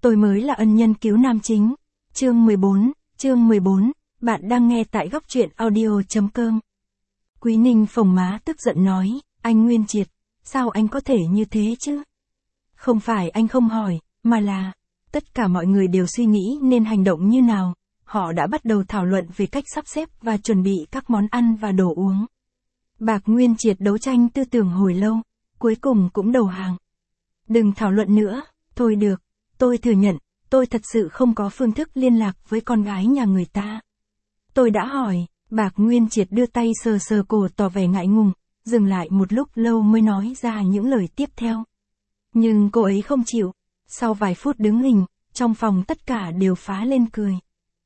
Tôi mới là ân nhân cứu nam chính. Chương 14, bạn đang nghe tại góc truyện audio.com. Quý Ninh phồng má tức giận nói, anh Nguyên Triệt, sao anh có thể như thế chứ? Không phải anh không hỏi, mà là, tất cả mọi người đều suy nghĩ nên hành động như nào, họ đã bắt đầu thảo luận về cách sắp xếp và chuẩn bị các món ăn và đồ uống. Bạc Nguyên Triệt đấu tranh tư tưởng hồi lâu, cuối cùng cũng đầu hàng. Đừng thảo luận nữa, thôi được, tôi thừa nhận, tôi thật sự không có phương thức liên lạc với con gái nhà người ta. Tôi đã hỏi, Bạc Nguyên Triệt đưa tay sờ sờ cổ tỏ vẻ ngại ngùng, dừng lại một lúc lâu mới nói ra những lời tiếp theo. Nhưng cô ấy không chịu, sau vài phút đứng hình, trong phòng tất cả đều phá lên cười.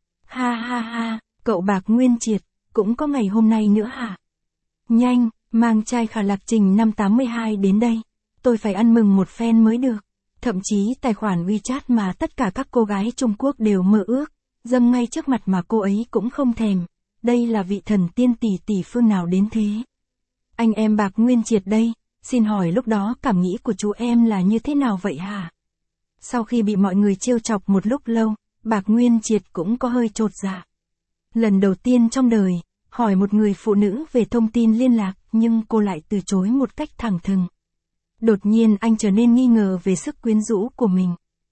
Ha ha ha, cậu Bạc Nguyên Triệt, cũng có ngày hôm nay nữa hả? Nhanh, mang chai khả lạc trình năm 82 đến đây, tôi phải ăn mừng một phen mới được. Thậm chí tài khoản WeChat mà tất cả các cô gái Trung Quốc đều mơ ước, dâng ngay trước mặt mà cô ấy cũng không thèm. Đây là vị thần tiên tỷ phương nào đến thế? Anh em Bạc Nguyên Triệt đây, xin hỏi lúc đó cảm nghĩ của chú em là như thế nào vậy hả? Sau khi bị mọi người trêu chọc một lúc lâu, Bạc Nguyên Triệt cũng có hơi chột dạ. Lần đầu tiên trong đời, hỏi một người phụ nữ về thông tin liên lạc nhưng cô lại từ chối một cách thẳng thừng. Đột nhiên anh trở nên nghi ngờ về sức quyến rũ của mình.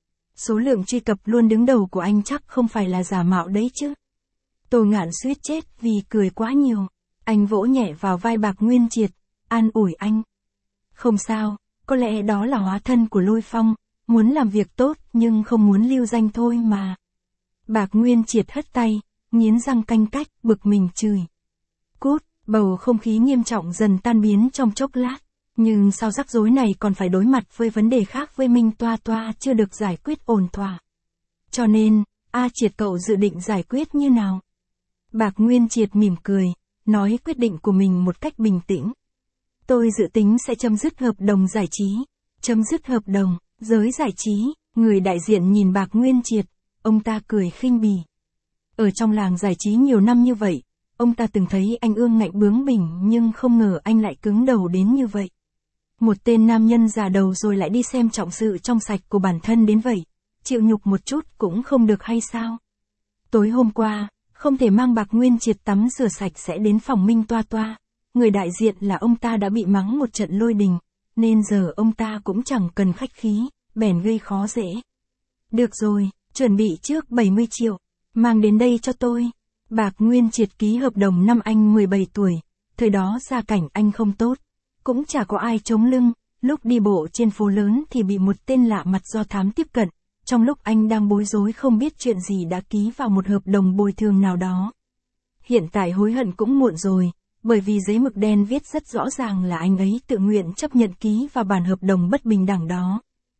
Số lượng truy cập luôn đứng đầu của anh chắc không phải là giả mạo đấy chứ. Tô Ngạn suýt chết vì cười quá nhiều. Anh vỗ nhẹ vào vai Bạc Nguyên Triệt, an ủi anh. Không sao, có lẽ đó là hóa thân của Lôi Phong, muốn làm việc tốt nhưng không muốn lưu danh thôi mà. Bạc Nguyên Triệt hất tay, nghiến răng canh cách, bực mình chửi. Cút, bầu không khí nghiêm trọng dần tan biến trong chốc lát. Nhưng sao rắc rối này còn phải đối mặt với vấn đề khác với Minh Toa Toa chưa được giải quyết ổn thỏa. Cho nên, Triệt cậu dự định giải quyết như nào? Bạc Nguyên Triệt mỉm cười, nói quyết định của mình một cách bình tĩnh. Tôi dự tính sẽ chấm dứt hợp đồng giải trí. Chấm dứt hợp đồng, giới giải trí, người đại diện nhìn Bạc Nguyên Triệt, ông ta cười khinh bỉ. Ở trong làng giải trí nhiều năm như vậy, ông ta từng thấy anh ương ngạnh bướng bỉnh nhưng không ngờ anh lại cứng đầu đến như vậy. Một tên nam nhân già đầu rồi lại đi xem trọng sự trong sạch của bản thân đến vậy, chịu nhục một chút cũng không được hay sao? Tối hôm qua, không thể mang Bạc Nguyên Triệt tắm rửa sạch sẽ đến phòng Minh Toa Toa, người đại diện là ông ta đã bị mắng một trận lôi đình, nên giờ ông ta cũng chẳng cần khách khí, bèn gây khó dễ. Được rồi, chuẩn bị trước 70 triệu, mang đến đây cho tôi. Bạc Nguyên Triệt ký hợp đồng năm anh 17 tuổi, thời đó gia cảnh anh không tốt. Cũng chả có ai chống lưng, lúc đi bộ trên phố lớn thì bị một tên lạ mặt do thám tiếp cận, trong lúc anh đang bối rối không biết chuyện gì đã ký vào một hợp đồng bồi thường nào đó. Hiện tại hối hận cũng muộn rồi, bởi vì giấy mực đen viết rất rõ ràng là anh ấy tự nguyện chấp nhận ký vào bản hợp đồng bất bình đẳng đó.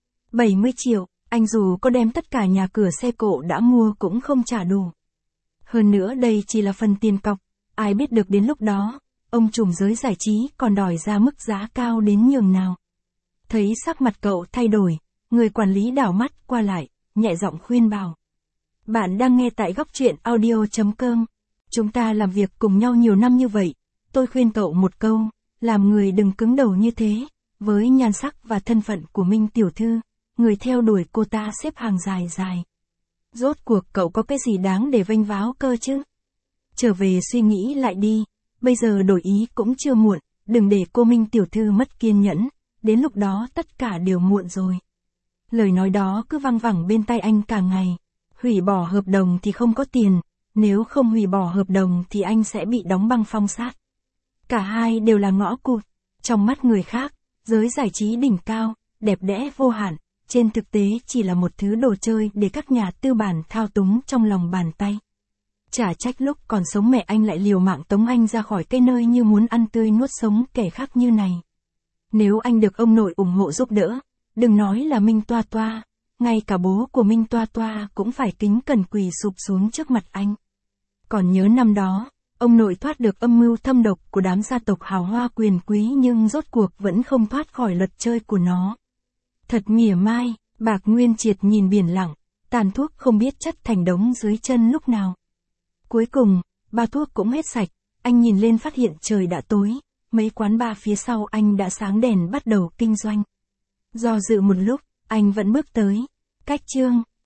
70 triệu, anh dù có đem tất cả nhà cửa xe cộ đã mua cũng không trả đủ. Hơn nữa đây chỉ là phần tiền cọc, ai biết được đến lúc đó. Ông trùm giới giải trí còn đòi ra mức giá cao đến nhường nào. Thấy sắc mặt cậu thay đổi, người quản lý đảo mắt qua lại, nhẹ giọng khuyên bảo. Bạn đang nghe tại góc truyện audio.com. Chúng ta làm việc cùng nhau nhiều năm như vậy, tôi khuyên cậu một câu, làm người đừng cứng đầu như thế, với nhan sắc và thân phận của Minh tiểu thư, người theo đuổi cô ta xếp hàng dài dài. Rốt cuộc cậu có cái gì đáng để vênh váo cơ chứ? Trở về suy nghĩ lại đi. Bây giờ đổi ý cũng chưa muộn, đừng để cô Minh tiểu thư mất kiên nhẫn, đến lúc đó tất cả đều muộn rồi. Lời nói đó cứ văng vẳng bên tai anh cả ngày. Hủy bỏ hợp đồng thì không có tiền, nếu không hủy bỏ hợp đồng thì anh sẽ bị đóng băng phong sát. Cả hai đều là ngõ cụt, trong mắt người khác, giới giải trí đỉnh cao, đẹp đẽ vô hạn, trên thực tế chỉ là một thứ đồ chơi để các nhà tư bản thao túng trong lòng bàn tay. Chả trách lúc còn sống mẹ anh lại liều mạng tống anh ra khỏi cái nơi như muốn ăn tươi nuốt sống kẻ khác như này. Nếu anh được ông nội ủng hộ giúp đỡ, đừng nói là Minh Toa Toa, ngay cả bố của Minh Toa Toa cũng phải kính cẩn quỳ sụp xuống trước mặt anh. Còn nhớ năm đó, ông nội thoát được âm mưu thâm độc của đám gia tộc hào hoa quyền quý nhưng rốt cuộc vẫn không thoát khỏi luật chơi của nó. Thật mỉa mai, Bạc Nguyên Triệt nhìn biển lặng, tàn thuốc không biết chất thành đống dưới chân lúc nào. Cuối cùng, bao thuốc cũng hết sạch, anh nhìn lên phát hiện trời đã tối, mấy quán bar phía sau anh đã sáng đèn bắt đầu kinh doanh. Do dự một lúc, anh vẫn bước tới, Cách chương